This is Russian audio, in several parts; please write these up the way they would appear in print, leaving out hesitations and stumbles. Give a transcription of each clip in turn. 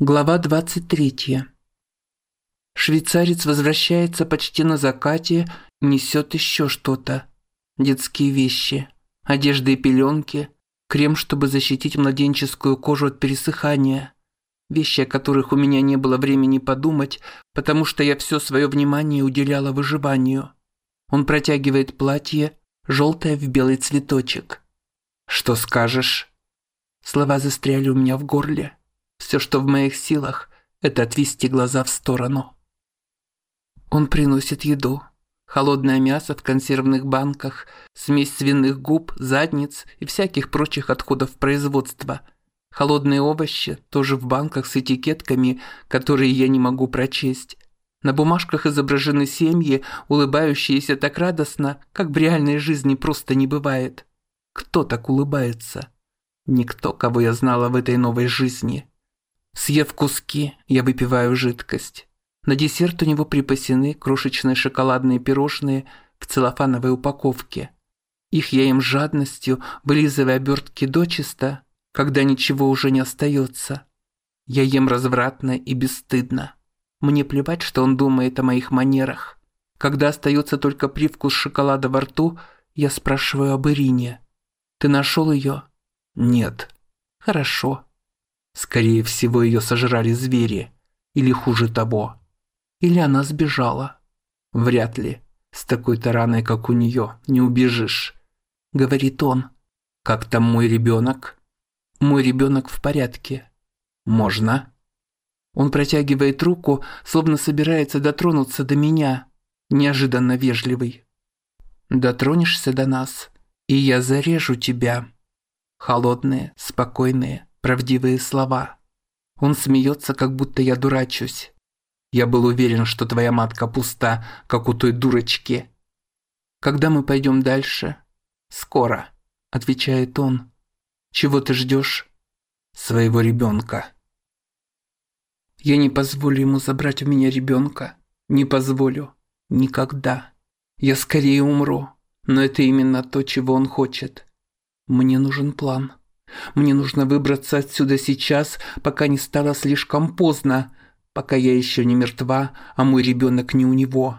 Глава 23. Швейцарец возвращается почти на закате, несет еще что-то. Детские вещи, одежда и пеленки, крем, чтобы защитить младенческую кожу от пересыхания. Вещи, о которых у меня не было времени подумать, потому что я все свое внимание уделяла выживанию. Он протягивает платье, желтое в белый цветочек. «Что скажешь?» Слова застряли у меня в горле. Все, что в моих силах, это отвести глаза в сторону. Он приносит еду. Холодное мясо в консервных банках, смесь свиных губ, задниц и всяких прочих отходов производства. Холодные овощи, тоже в банках с этикетками, которые я не могу прочесть. На бумажках изображены семьи, улыбающиеся так радостно, как в реальной жизни просто не бывает. Кто так улыбается? Никто, кого я знала в этой новой жизни. Съев куски, я выпиваю жидкость. На десерт у него припасены крошечные шоколадные пирожные в целлофановой упаковке. Их я ем с жадностью, вылизывая обертки дочисто, когда ничего уже не остается. Я ем развратно и бесстыдно. Мне плевать, что он думает о моих манерах. Когда остается только привкус шоколада во рту, я спрашиваю об Ирине. «Ты нашел ее?» «Нет». «Хорошо». Скорее всего, ее сожрали звери. Или хуже того. Или она сбежала. Вряд ли. С такой-то раной, как у нее, не убежишь. Говорит он. Как там мой ребенок? Мой ребенок в порядке. Можно? Он протягивает руку, словно собирается дотронуться до меня. Неожиданно вежливый. Дотронешься до нас, и я зарежу тебя. Холодные, спокойные, правдивые слова. Он смеется, как будто я дурачусь. Я был уверен, что твоя матка пуста, как у той дурочки. Когда мы пойдем дальше? Скоро, отвечает он. Чего ты ждешь? Своего ребенка. Я не позволю ему забрать у меня ребенка. Не позволю. Никогда. Я скорее умру. Но это именно то, чего он хочет. Мне нужен план. Мне нужно выбраться отсюда сейчас, пока не стало слишком поздно, пока я еще не мертва, а мой ребенок не у него.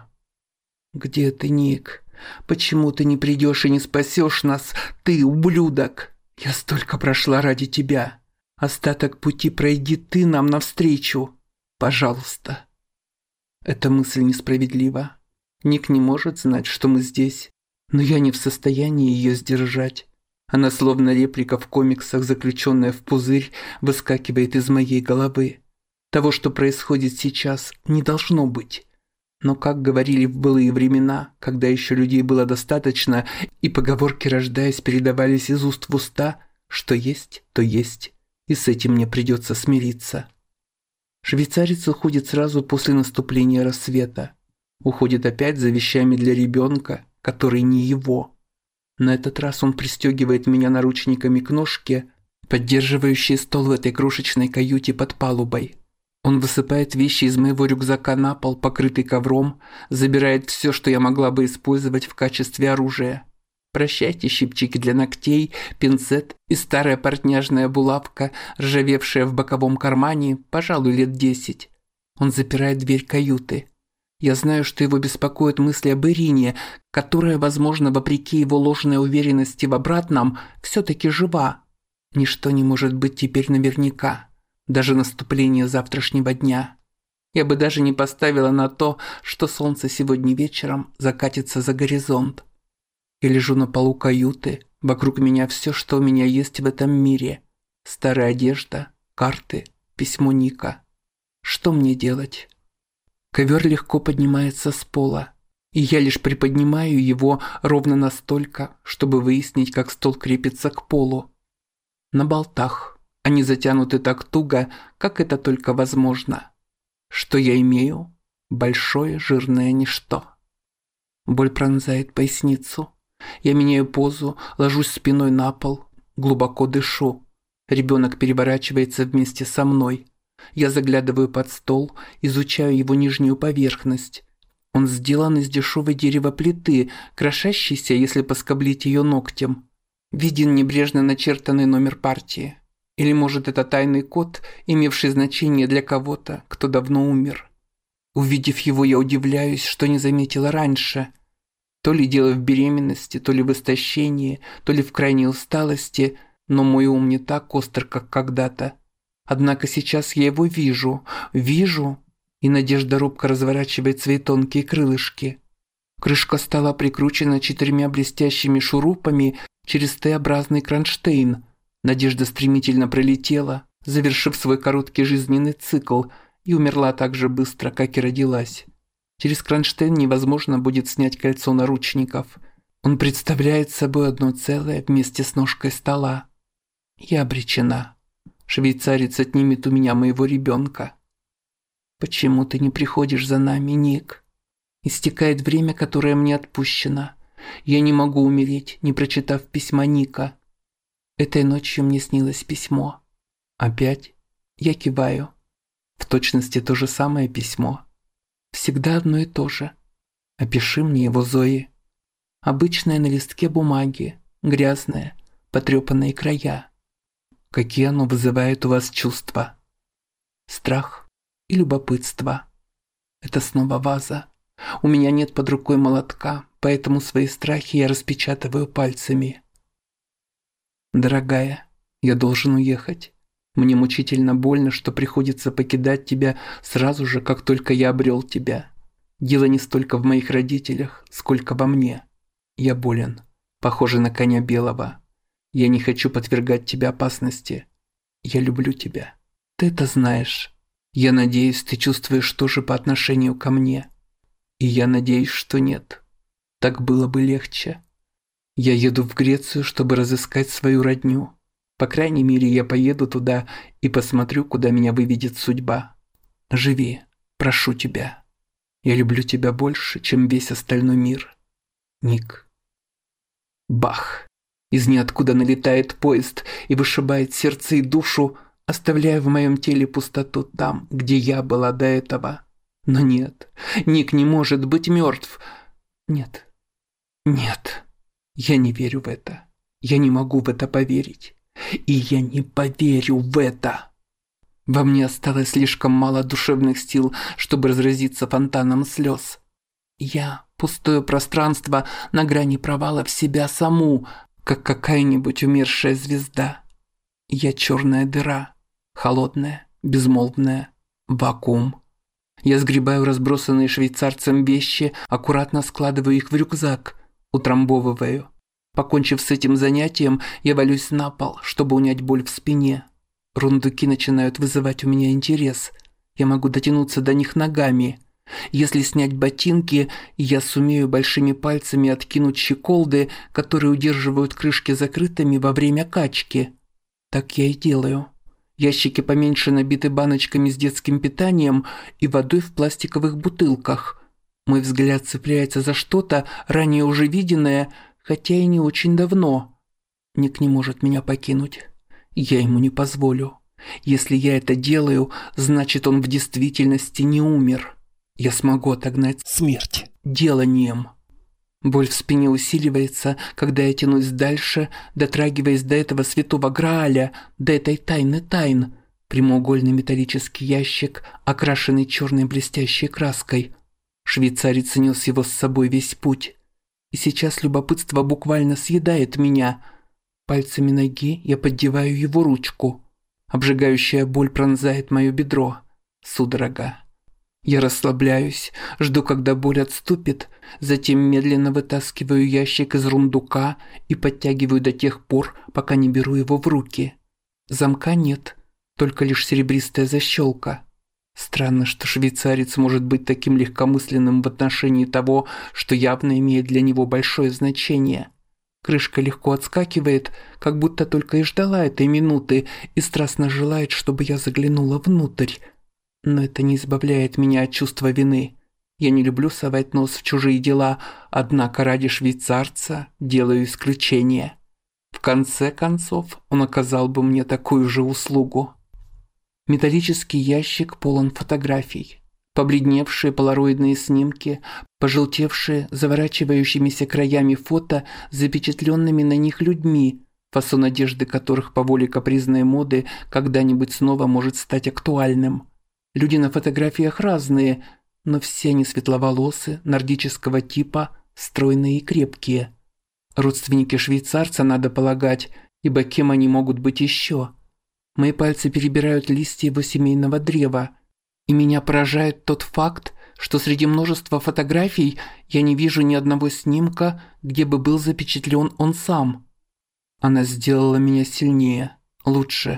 Где ты, Ник? Почему ты не придешь и не спасешь нас, ты, ублюдок? Я столько прошла ради тебя. Остаток пути пройди ты нам навстречу. Пожалуйста. Эта мысль несправедлива. Ник не может знать, что мы здесь, но я не в состоянии ее сдержать. Она, словно реплика в комиксах, заключенная в пузырь, выскакивает из моей головы. Того, что происходит сейчас, не должно быть. Но, как говорили в былые времена, когда еще людей было достаточно, и поговорки, рождаясь, передавались из уст в уста, что есть, то есть, и с этим мне придется смириться. Швейцарец уходит сразу после наступления рассвета. Уходит опять за вещами для ребенка, который не его. На этот раз он пристегивает меня наручниками к ножке, поддерживающей стол в этой крошечной каюте под палубой. Он высыпает вещи из моего рюкзака на пол, покрытый ковром, забирает все, что я могла бы использовать в качестве оружия. Прощайте щипчики для ногтей, пинцет и старая портняжная булавка, ржавевшая в боковом кармане, пожалуй, лет 10. Он запирает дверь каюты. Я знаю, что его беспокоят мысли об Ирине, которая, возможно, вопреки его ложной уверенности в обратном, все-таки жива. Ничто не может быть теперь наверняка, даже наступление завтрашнего дня. Я бы даже не поставила на то, что солнце сегодня вечером закатится за горизонт. Я лежу на полу каюты, вокруг меня все, что у меня есть в этом мире. Старая одежда, карты, письмо Ника. Что мне делать? Ковер легко поднимается с пола, и я лишь приподнимаю его ровно настолько, чтобы выяснить, как стол крепится к полу. На болтах. Они затянуты так туго, как это только возможно. Что я имею? Большое жирное ничто. Боль пронзает поясницу. Я меняю позу, ложусь спиной на пол, глубоко дышу. Ребенок переворачивается вместе со мной. Я заглядываю под стол, изучаю его нижнюю поверхность. Он сделан из дешевой деревоплиты, крошащейся, если поскоблить ее ногтем. Виден небрежно начертанный номер партии. Или, может, это тайный код, имевший значение для кого-то, кто давно умер. Увидев его, я удивляюсь, что не заметила раньше. То ли дело в беременности, то ли в истощении, то ли в крайней усталости, но мой ум не так остр, как когда-то. Однако сейчас я его вижу, и надежда робко разворачивает свои тонкие крылышки. Крышка стола прикручена 4 блестящими шурупами через Т-образный кронштейн. Надежда стремительно пролетела, завершив свой короткий жизненный цикл, и умерла так же быстро, как и родилась. Через кронштейн невозможно будет снять кольцо наручников. Он представляет собой одно целое вместе с ножкой стола. Я обречена. Швейцарец отнимет у меня моего ребенка. Почему ты не приходишь за нами, Ник? Истекает время, которое мне отпущено. Я не могу умереть, не прочитав письма Ника. Этой ночью мне снилось письмо. Опять? Я киваю. В точности то же самое письмо. Всегда одно и то же. Опиши мне его, Зои. Обычное на листке бумаги, грязное, потрепанные края. Какие оно вызывает у вас чувства? Страх и любопытство. Это снова ваза. У меня нет под рукой молотка, поэтому свои страхи я распечатываю пальцами. Дорогая, я должен уехать. Мне мучительно больно, что приходится покидать тебя сразу же, как только я обрел тебя. Дело не столько в моих родителях, сколько во мне. Я болен, похоже на коня белого. Я не хочу подвергать тебя опасности. Я люблю тебя. Ты это знаешь. Я надеюсь, ты чувствуешь то же по отношению ко мне. И я надеюсь, что нет. Так было бы легче. Я еду в Грецию, чтобы разыскать свою родню. По крайней мере, я поеду туда и посмотрю, куда меня выведет судьба. Живи, прошу тебя. Я люблю тебя больше, чем весь остальной мир. Ник. Бах! Из ниоткуда налетает поезд и вышибает сердце и душу, оставляя в моем теле пустоту там, где я была до этого. Но нет, Ник не может быть мертв. Нет, я не верю в это. Я не могу в это поверить. И я не поверю в это. Во мне осталось слишком мало душевных сил, чтобы разразиться фонтаном слез. Я – пустое пространство на грани провала в себя саму, как какая-нибудь умершая звезда. Я черная дыра, холодная, безмолвная, вакуум. Я сгребаю разбросанные швейцарцем вещи, аккуратно складываю их в рюкзак, утрамбовываю. Покончив с этим занятием, я валюсь на пол, чтобы унять боль в спине. Рундуки начинают вызывать у меня интерес. Я могу дотянуться до них ногами. Если снять ботинки, я сумею большими пальцами откинуть щеколды, которые удерживают крышки закрытыми во время качки. Так я и делаю. Ящики поменьше набиты баночками с детским питанием и водой в пластиковых бутылках. Мой взгляд цепляется за что-то, ранее уже виденное, хотя и не очень давно. Ник не может меня покинуть. Я ему не позволю. Если я это делаю, значит, он в действительности не умер. Я смогу отогнать смерть деланием. Боль в спине усиливается, когда я тянусь дальше, дотрагиваясь до этого святого Грааля, до этой тайны тайн. Прямоугольный металлический ящик, окрашенный черной блестящей краской. Швейцарец нес его с собой весь путь. И сейчас любопытство буквально съедает меня. Пальцами ноги я поддеваю его ручку. Обжигающая боль пронзает мое бедро. Судорога. Я расслабляюсь, жду, когда боль отступит, затем медленно вытаскиваю ящик из рундука и подтягиваю до тех пор, пока не беру его в руки. Замка нет, только лишь серебристая защелка. Странно, что швейцарец может быть таким легкомысленным в отношении того, что явно имеет для него большое значение. Крышка легко отскакивает, как будто только и ждала этой минуты и страстно желает, чтобы я заглянула внутрь. Но это не избавляет меня от чувства вины. Я не люблю совать нос в чужие дела, однако ради швейцарца делаю исключение. В конце концов, он оказал бы мне такую же услугу. Металлический ящик полон фотографий. Побледневшие полароидные снимки, пожелтевшие, заворачивающимися краями фото с запечатленными на них людьми, фасон одежды которых по воле капризной моды когда-нибудь снова может стать актуальным. Люди на фотографиях разные, но все они светловолосы, нордического типа, стройные и крепкие. Родственники швейцарца, надо полагать, ибо кем они могут быть еще? Мои пальцы перебирают листья его семейного древа, и меня поражает тот факт, что среди множества фотографий я не вижу ни одного снимка, где бы был запечатлен он сам. Она сделала меня сильнее, лучше.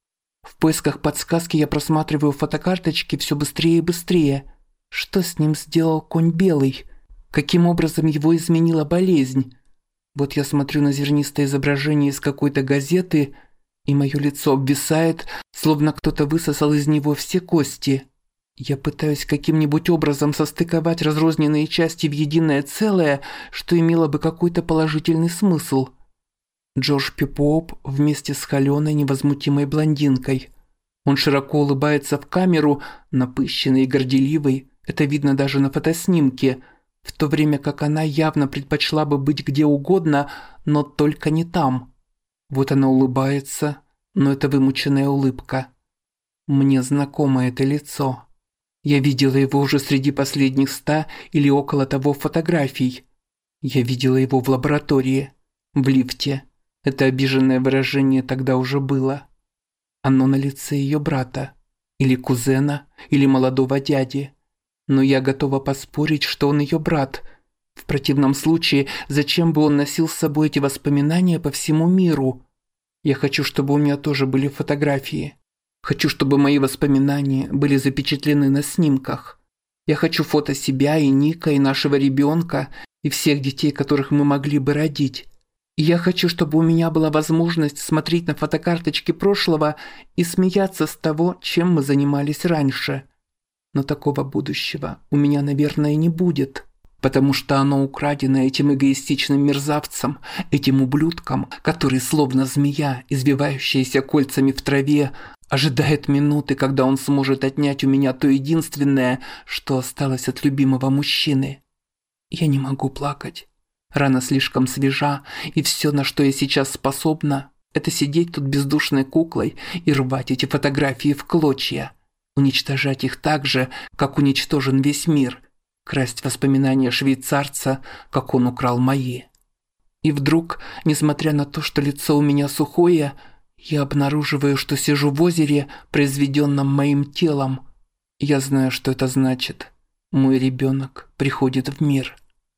В поисках подсказки я просматриваю фотокарточки все быстрее и быстрее. Что с ним сделал конь белый? Каким образом его изменила болезнь? Вот я смотрю на зернистое изображение из какой-то газеты, и мое лицо обвисает, словно кто-то высосал из него все кости. Я пытаюсь каким-нибудь образом состыковать разрозненные части в единое целое, что имело бы какой-то положительный смысл. Джордж Пипоп вместе с холеной невозмутимой блондинкой. Он широко улыбается в камеру, напыщенный и горделивый, это видно даже на фотоснимке, в то время как она явно предпочла бы быть где угодно, но только не там. Вот она улыбается, но это вымученная улыбка. Мне знакомо это лицо. Я видела его уже среди последних 100 или около того фотографий. Я видела его в лаборатории, в лифте. Это обиженное выражение тогда уже было. Оно на лице ее брата, или кузена, или молодого дяди. Но я готова поспорить, что он ее брат. В противном случае, зачем бы он носил с собой эти воспоминания по всему миру? Я хочу, чтобы у меня тоже были фотографии. Хочу, чтобы мои воспоминания были запечатлены на снимках. Я хочу фото себя и Ника, и нашего ребенка, и всех детей, которых мы могли бы родить. И я хочу, чтобы у меня была возможность смотреть на фотокарточки прошлого и смеяться с того, чем мы занимались раньше. Но такого будущего у меня, наверное, не будет, потому что оно украдено этим эгоистичным мерзавцем, этим ублюдком, который, словно змея, извивающаяся кольцами в траве, ожидает минуты, когда он сможет отнять у меня то единственное, что осталось от любимого мужчины. Я не могу плакать. Рана слишком свежа, и все, на что я сейчас способна, это сидеть тут бездушной куклой и рвать эти фотографии в клочья, уничтожать их так же, как уничтожен весь мир, красть воспоминания швейцарца, как он украл мои. И вдруг, несмотря на то, что лицо у меня сухое, я обнаруживаю, что сижу в озере, произведенном моим телом. Я знаю, что это значит. Мой ребенок приходит в мир.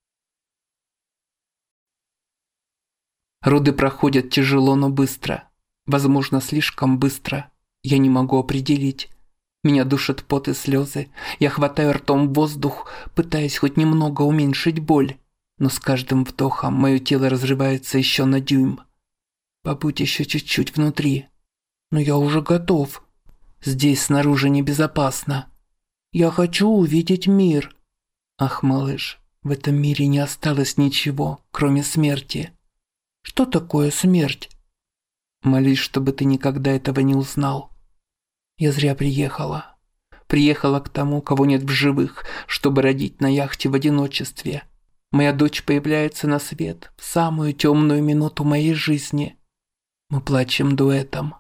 Роды проходят тяжело, но быстро. Возможно, слишком быстро. Я не могу определить. Меня душат пот и слезы. Я хватаю ртом воздух, пытаясь хоть немного уменьшить боль. Но с каждым вдохом мое тело разрывается еще на дюйм. Побудь еще чуть-чуть внутри. Но я уже готов. Здесь снаружи небезопасно. Я хочу увидеть мир. Ах, малыш, в этом мире не осталось ничего, кроме смерти. Что такое смерть? Молись, чтобы ты никогда этого не узнал. Я зря приехала. Приехала к тому, кого нет в живых, чтобы родить на яхте в одиночестве. Моя дочь появляется на свет в самую темную минуту моей жизни. Мы плачем дуэтом.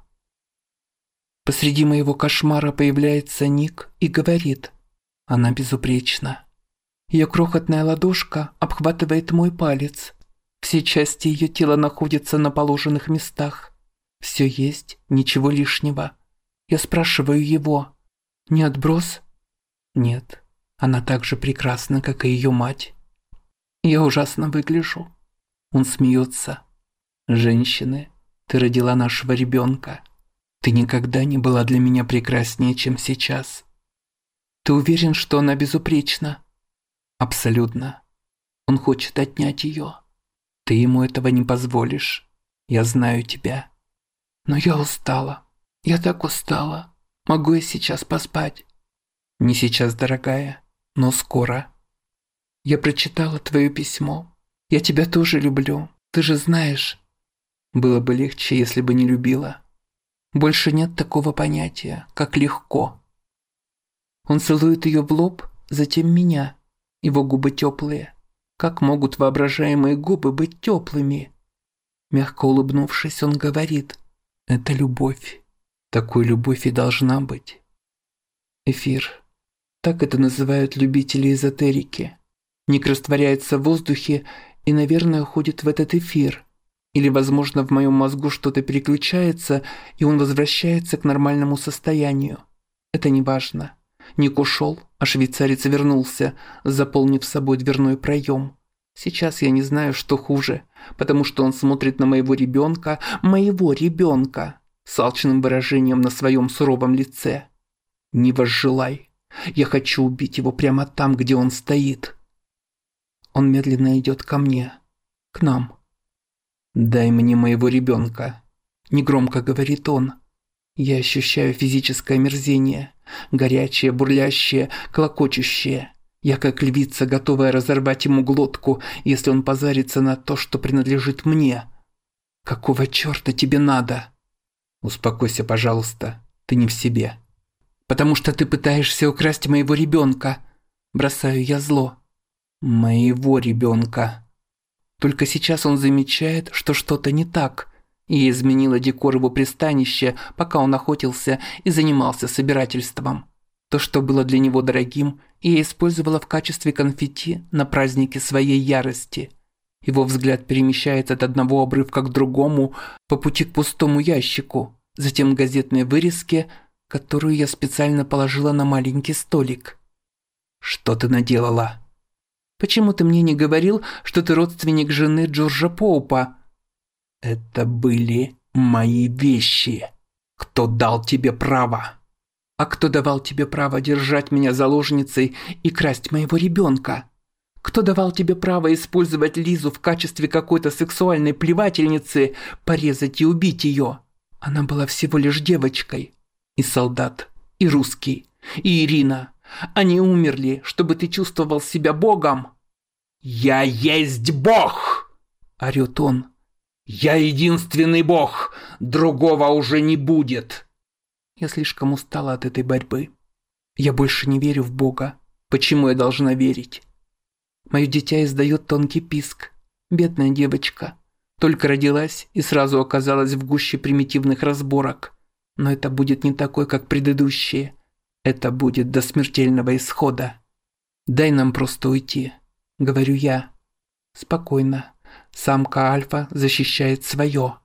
Посреди моего кошмара появляется Ник и говорит: она безупречна. Ее крохотная ладошка обхватывает мой палец. Все части ее тела находятся на положенных местах. Все есть, ничего лишнего. Я спрашиваю его: не отброс? Нет, она так же прекрасна, как и ее мать. Я ужасно выгляжу. Он смеется. Женщины, ты родила нашего ребенка. Ты никогда не была для меня прекраснее, чем сейчас. Ты уверен, что она безупречна? Абсолютно. Он хочет отнять ее. Ты ему этого не позволишь. Я знаю тебя. Но я устала. Я так устала. Могу я сейчас поспать? Не сейчас, дорогая, но скоро. Я прочитала твое письмо. Я тебя тоже люблю. Ты же знаешь. Было бы легче, если бы не любила. Больше нет такого понятия, как легко. Он целует ее в лоб, затем меня. Его губы теплые. Как могут воображаемые губы быть теплыми? Мягко улыбнувшись, он говорит: «Это любовь. Такой любовь и должна быть». Эфир. Так это называют любители эзотерики. Ник растворяется в воздухе и, наверное, уходит в этот эфир. Или, возможно, в моем мозгу что-то переключается, и он возвращается к нормальному состоянию. Это не важно. Ник ушел, а швейцарец вернулся, заполнив собой дверной проем. Сейчас я не знаю, что хуже, потому что он смотрит на моего ребенка, с алчным выражением на своем суровом лице. Не возжелай. Я хочу убить его прямо там, где он стоит. Он медленно идет ко мне. К нам. «Дай мне моего ребенка», – негромко говорит он. Я ощущаю физическое омерзение. Горячее, бурлящее, клокочущее. Я как львица, готовая разорвать ему глотку, если он позарится на то, что принадлежит мне. «Какого черта тебе надо?» «Успокойся, пожалуйста. Ты не в себе». «Потому что ты пытаешься украсть моего ребенка». Бросаю я зло. «Моего ребенка». Только сейчас он замечает, что что-то не так. Я изменила декор его пристанища, пока он охотился и занимался собирательством. То, что было для него дорогим, я использовала в качестве конфетти на празднике своей ярости. Его взгляд перемещается от одного обрывка к другому по пути к пустому ящику, затем к газетной вырезке, которую я специально положила на маленький столик. «Что ты наделала?» «Почему ты мне не говорил, что ты родственник жены Джорджа Поупа?» «Это были мои вещи. Кто дал тебе право?» «А кто давал тебе право держать меня заложницей и красть моего ребенка? Кто давал тебе право использовать Лизу в качестве какой-то сексуальной плевательницы, порезать и убить ее? Она была всего лишь девочкой. И солдат, и русский, и Ирина. Они умерли, чтобы ты чувствовал себя Богом». «Я есть Бог!» – орёт он. «Я единственный Бог! Другого уже не будет!» Я слишком устала от этой борьбы. Я больше не верю в Бога. Почему я должна верить? Мое дитя издает тонкий писк. Бедная девочка. Только родилась и сразу оказалась в гуще примитивных разборок. Но это будет не такой, как предыдущие. Это будет до смертельного исхода. «Дай нам просто уйти», — говорю я. Спокойно. Самка альфа защищает свое.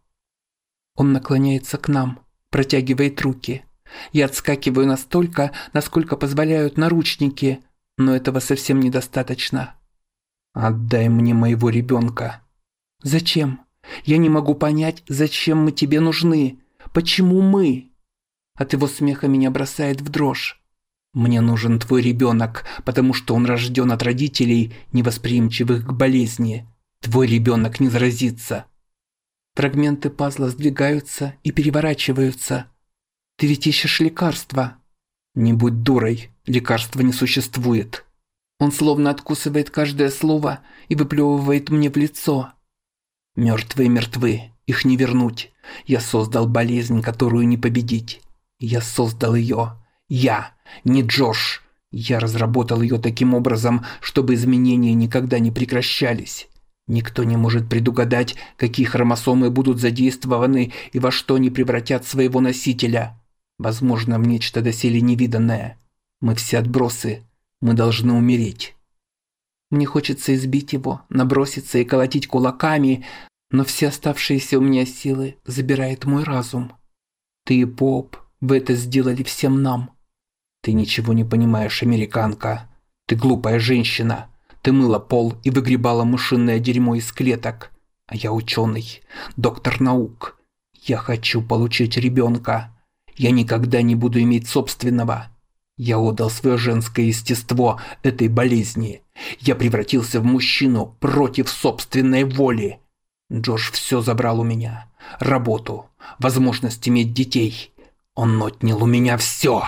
Он наклоняется к нам, протягивает руки. Я отскакиваю настолько, насколько позволяют наручники, но этого совсем недостаточно. «Отдай мне моего ребенка». «Зачем? Я не могу понять, зачем мы тебе нужны. Почему мы?» От его смеха меня бросает в дрожь. «Мне нужен твой ребенок, потому что он рожден от родителей, невосприимчивых к болезни. Твой ребенок не заразится». Фрагменты пазла сдвигаются и переворачиваются. «Ты ведь ищешь лекарства». «Не будь дурой, лекарства не существует». Он словно откусывает каждое слово и выплевывает мне в лицо. «Мертвые мертвы, их не вернуть. Я создал болезнь, которую не победить. Я создал ее. Я, не Джош. Я разработал ее таким образом, чтобы изменения никогда не прекращались. Никто не может предугадать, какие хромосомы будут задействованы и во что они превратят своего носителя. Возможно, в нечто доселе невиданное. Мы все отбросы. Мы должны умереть». Мне хочется избить его, наброситься и колотить кулаками, но все оставшиеся у меня силы забирает мой разум. «Ты и Поп, вы это сделали всем нам». «Ты ничего не понимаешь, американка. Ты глупая женщина. Ты мыла пол и выгребала мышиное дерьмо из клеток. А я ученый, доктор наук. Я хочу получить ребенка. Я никогда не буду иметь собственного. Я отдал свое женское естество этой болезни. Я превратился в мужчину против собственной воли. Джош все забрал у меня. Работу, возможность иметь детей. Он отнял у меня все».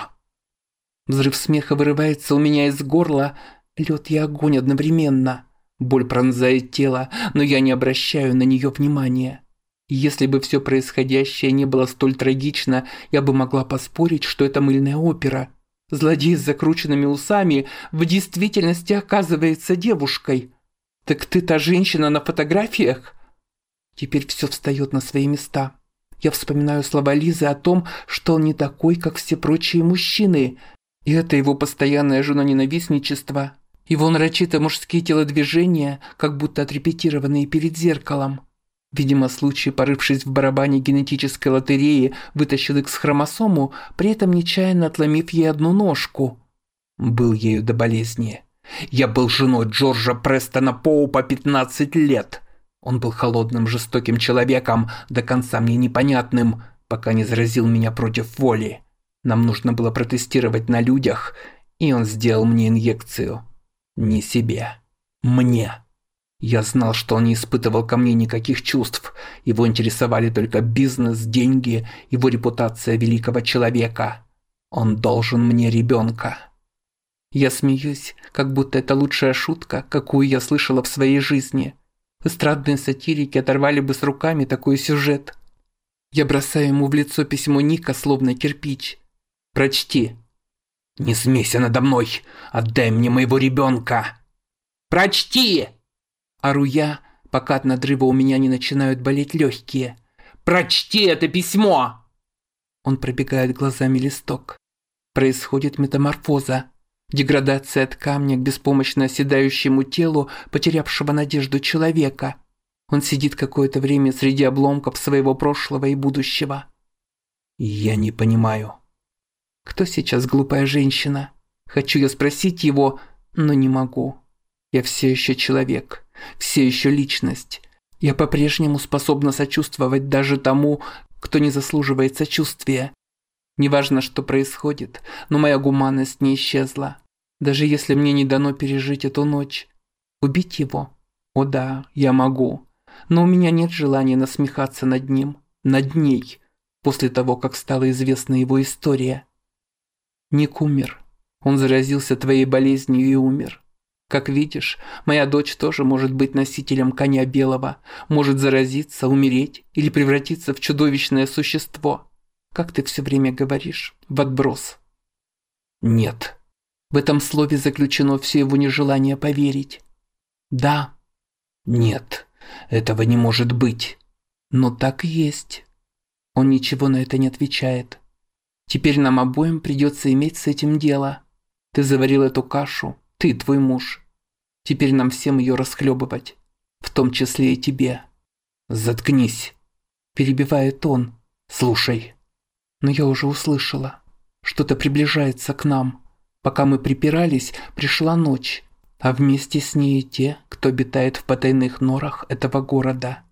Взрыв смеха вырывается у меня из горла. Лед и огонь одновременно. Боль пронзает тело, но я не обращаю на нее внимания. Если бы все происходящее не было столь трагично, я бы могла поспорить, что это мыльная опера. Злодей с закрученными усами в действительности оказывается девушкой. «Так ты та женщина на фотографиях?» Теперь все встает на свои места. Я вспоминаю слова Лизы о том, что он не такой, как все прочие мужчины. И это его постоянное женоненавистничество, его нарочито мужские телодвижения, как будто отрепетированные перед зеркалом. Видимо, случай, порывшись в барабане генетической лотереи, вытащил X-хромосому, при этом нечаянно отломив ей одну ножку. Был ею до болезни. Я был женой Джорджа Престона Поупа 15 лет. Он был холодным, жестоким человеком, до конца мне непонятным, пока не заразил меня против воли. Нам нужно было протестировать на людях, и он сделал мне инъекцию. Не себе. Мне. Я знал, что он не испытывал ко мне никаких чувств. Его интересовали только бизнес, деньги, его репутация великого человека. Он должен мне ребенка. Я смеюсь, как будто это лучшая шутка, какую я слышала в своей жизни. Эстрадные сатирики оторвали бы с руками такой сюжет. Я бросаю ему в лицо письмо Ника, словно кирпич. «Прочти». «Не смейся надо мной! Отдай мне моего ребенка!» «Прочти!» Ору я, пока от надрыва у меня не начинают болеть легкие. «Прочти это письмо!» Он пробегает глазами листок. Происходит метаморфоза. Деградация от камня к беспомощно оседающему телу потерявшего надежду человека. Он сидит какое-то время среди обломков своего прошлого и будущего. Я не понимаю. Кто сейчас глупая женщина? Хочу я спросить его, но не могу. Я все еще человек, все еще личность. Я по-прежнему способна сочувствовать даже тому, кто не заслуживает сочувствия. Неважно, что происходит, но моя гуманность не исчезла. Даже если мне не дано пережить эту ночь. Убить его? О да, я могу. Но у меня нет желания насмехаться над ним, над ней, после того, как стала известна его история. Ник умер. Он заразился твоей болезнью и умер. Как видишь, моя дочь тоже может быть носителем коня белого, может заразиться, умереть или превратиться в чудовищное существо. Как ты все время говоришь, в отброс. Нет. В этом слове заключено все его нежелание поверить. Да. Нет, этого не может быть. Но так и есть. Он ничего на это не отвечает. Теперь нам обоим придется иметь с этим дело. Ты заварил эту кашу, ты, твой муж. Теперь нам всем ее расхлебывать, в том числе и тебе. Заткнись, перебивает он. Слушай. Но я уже услышала. Что-то приближается к нам. Пока мы припирались, пришла ночь, а вместе с ней и те, кто обитает в потайных норах этого города.